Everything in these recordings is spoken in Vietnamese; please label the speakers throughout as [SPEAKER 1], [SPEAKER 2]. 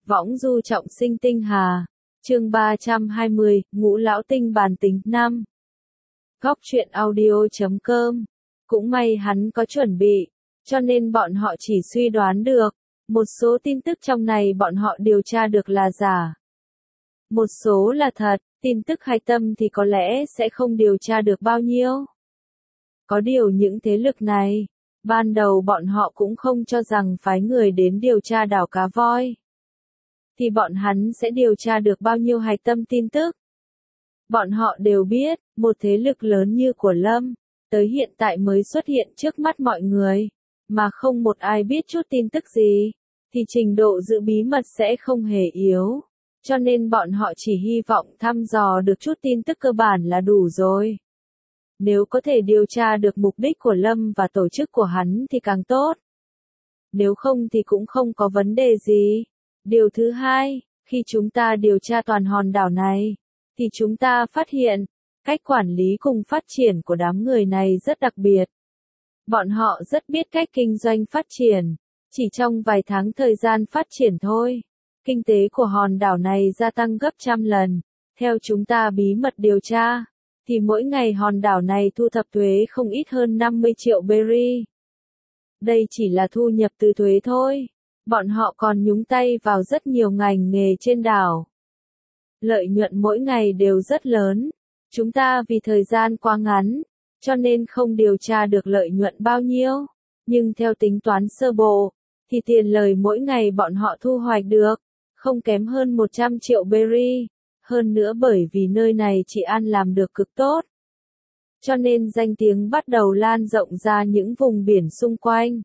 [SPEAKER 1] Võng du trọng sinh tinh hà. Chương 320, Ngũ lão tinh bàn tính 5. Góc truyện audio.com. Cũng may hắn có chuẩn bị, cho nên bọn họ chỉ suy đoán được. Một số tin tức trong này bọn họ điều tra được là giả. Một số là thật, tin tức hay tâm thì có lẽ sẽ không điều tra được bao nhiêu. Có điều những thế lực này, ban đầu bọn họ cũng không cho rằng phái người đến điều tra đảo cá voi. Thì bọn hắn sẽ điều tra được bao nhiêu hạch tâm tin tức. Bọn họ đều biết, một thế lực lớn như của Lâm, tới hiện tại mới xuất hiện trước mắt mọi người, mà không một ai biết chút tin tức gì, thì trình độ giữ bí mật sẽ không hề yếu. Cho nên bọn họ chỉ hy vọng thăm dò được chút tin tức cơ bản là đủ rồi. Nếu có thể điều tra được mục đích của Lâm và tổ chức của hắn thì càng tốt. Nếu không thì cũng không có vấn đề gì. Điều thứ hai, khi chúng ta điều tra toàn hòn đảo này, thì chúng ta phát hiện, cách quản lý cùng phát triển của đám người này rất đặc biệt. Bọn họ rất biết cách kinh doanh phát triển, chỉ trong vài tháng thời gian phát triển thôi. Kinh tế của hòn đảo này gia tăng gấp trăm lần. Theo chúng ta bí mật điều tra, thì mỗi ngày hòn đảo này thu thập thuế không ít hơn 50 triệu berry. Đây chỉ là thu nhập từ thuế thôi. Bọn họ còn nhúng tay vào rất nhiều ngành nghề trên đảo. Lợi nhuận mỗi ngày đều rất lớn. Chúng ta vì thời gian quá ngắn, cho nên không điều tra được lợi nhuận bao nhiêu. Nhưng theo tính toán sơ bộ, thì tiền lời mỗi ngày bọn họ thu hoạch được, không kém hơn 100 triệu berry. Hơn nữa bởi vì nơi này chị An làm được cực tốt. Cho nên danh tiếng bắt đầu lan rộng ra những vùng biển xung quanh.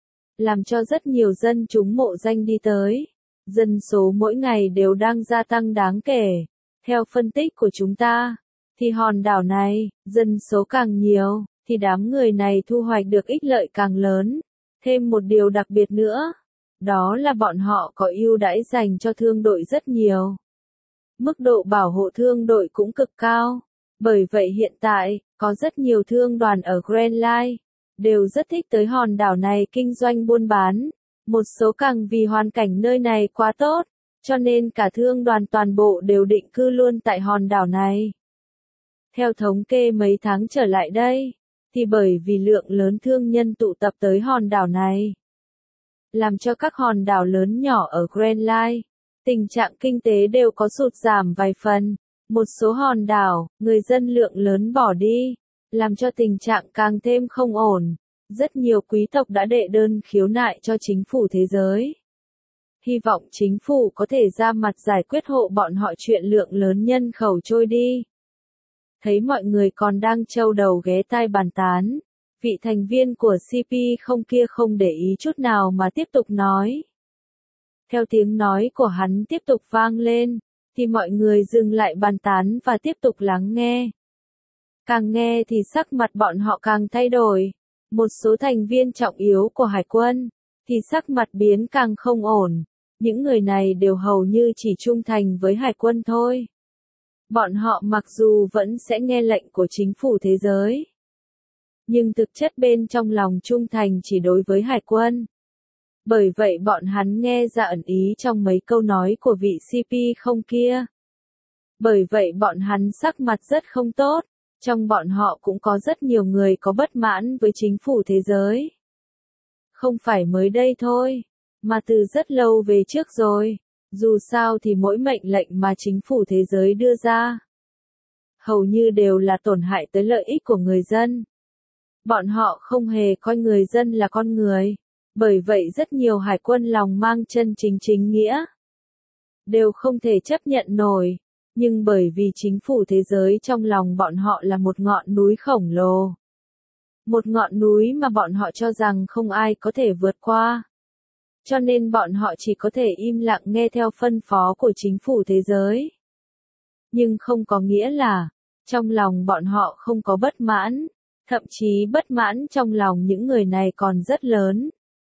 [SPEAKER 1] Làm cho rất nhiều dân chúng mộ danh đi tới. Dân số mỗi ngày đều đang gia tăng đáng kể. Theo phân tích của chúng ta, thì hòn đảo này, dân số càng nhiều, thì đám người này thu hoạch được ích lợi càng lớn. Thêm một điều đặc biệt nữa, đó là bọn họ có ưu đãi dành cho thương đội rất nhiều. Mức độ bảo hộ thương đội cũng cực cao. Bởi vậy hiện tại, có rất nhiều thương đoàn ở Grand Line, đều rất thích tới hòn đảo này kinh doanh buôn bán. Một số càng vì hoàn cảnh nơi này quá tốt, cho nên cả thương đoàn toàn bộ đều định cư luôn tại hòn đảo này. Theo thống kê mấy tháng trở lại đây, thì bởi vì lượng lớn thương nhân tụ tập tới hòn đảo này, làm cho các hòn đảo lớn nhỏ ở Grand Line, tình trạng kinh tế đều có sụt giảm vài phần. Một số hòn đảo, người dân lượng lớn bỏ đi, làm cho tình trạng càng thêm không ổn. Rất nhiều quý tộc đã đệ đơn khiếu nại cho chính phủ thế giới. Hy vọng chính phủ có thể ra mặt giải quyết hộ bọn họ chuyện lượng lớn nhân khẩu trôi đi. Thấy mọi người còn đang trâu đầu ghé tai bàn tán, vị thành viên của CP không kia không để ý chút nào mà tiếp tục nói. Theo tiếng nói của hắn tiếp tục vang lên, thì mọi người dừng lại bàn tán và tiếp tục lắng nghe. Càng nghe thì sắc mặt bọn họ càng thay đổi. Một số thành viên trọng yếu của hải quân, thì sắc mặt biến càng không ổn. Những người này đều hầu như chỉ trung thành với hải quân thôi. Bọn họ mặc dù vẫn sẽ nghe lệnh của chính phủ thế giới, nhưng thực chất bên trong lòng trung thành chỉ đối với hải quân. Bởi vậy bọn hắn nghe ra ẩn ý trong mấy câu nói của vị CP không kia. Bởi vậy bọn hắn sắc mặt rất không tốt. Trong bọn họ cũng có rất nhiều người có bất mãn với chính phủ thế giới. Không phải mới đây thôi, mà từ rất lâu về trước rồi. Dù sao thì mỗi mệnh lệnh mà chính phủ thế giới đưa ra, hầu như đều là tổn hại tới lợi ích của người dân. Bọn họ không hề coi người dân là con người. Bởi vậy rất nhiều hải quân lòng mang chân chính chính nghĩa, đều không thể chấp nhận nổi. Nhưng bởi vì chính phủ thế giới trong lòng bọn họ là một ngọn núi khổng lồ. Một ngọn núi mà bọn họ cho rằng không ai có thể vượt qua. Cho nên bọn họ chỉ có thể im lặng nghe theo phân phó của chính phủ thế giới. Nhưng không có nghĩa là, trong lòng bọn họ không có bất mãn, thậm chí bất mãn trong lòng những người này còn rất lớn.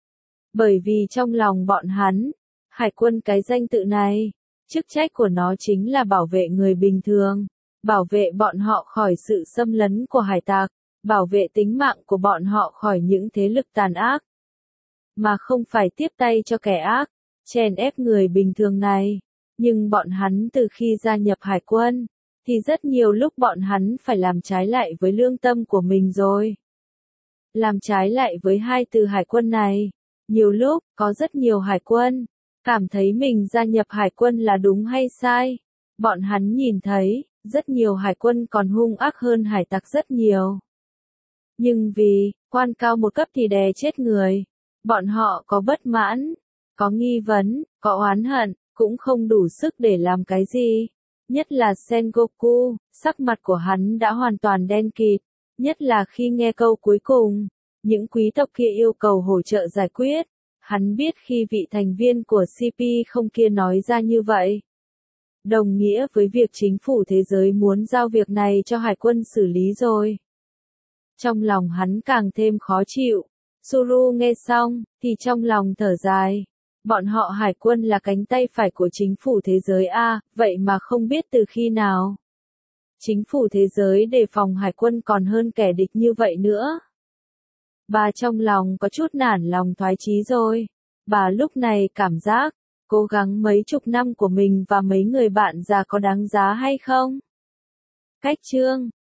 [SPEAKER 1] Bởi vì trong lòng bọn hắn, hải quân cái danh tự này, chức trách của nó chính là bảo vệ người bình thường, bảo vệ bọn họ khỏi sự xâm lấn của hải tặc, bảo vệ tính mạng của bọn họ khỏi những thế lực tàn ác, mà không phải tiếp tay cho kẻ ác. chèn ép người bình thường này. Nhưng bọn hắn từ khi gia nhập hải quân, thì rất nhiều lúc bọn hắn phải làm trái lại với lương tâm của mình rồi. Làm trái lại với hai từ hải quân này. Nhiều lúc, có rất nhiều hải quân, cảm thấy mình gia nhập hải quân là đúng hay sai. Bọn hắn nhìn thấy, rất nhiều hải quân còn hung ác hơn hải tặc rất nhiều. Nhưng vì, quan cao một cấp thì đè chết người. Bọn họ có bất mãn, có nghi vấn, có oán hận, cũng không đủ sức để làm cái gì. Nhất là Sengoku, sắc mặt của hắn đã hoàn toàn đen kịt. Nhất là khi nghe câu cuối cùng, những quý tộc kia yêu cầu hỗ trợ giải quyết. Hắn biết khi vị thành viên của CP không kia nói ra như vậy, đồng nghĩa với việc chính phủ thế giới muốn giao việc này cho hải quân xử lý rồi. Trong lòng hắn càng thêm khó chịu. Suru nghe xong, thì trong lòng thở dài. Bọn họ hải quân là cánh tay phải của chính phủ thế giới a, vậy mà không biết từ khi nào. Chính phủ thế giới đề phòng hải quân còn hơn kẻ địch như vậy nữa. Bà trong lòng có chút nản lòng thoái chí rồi. Bà lúc này cảm giác, cố gắng mấy chục năm của mình và mấy người bạn già có đáng giá hay không? Cách chương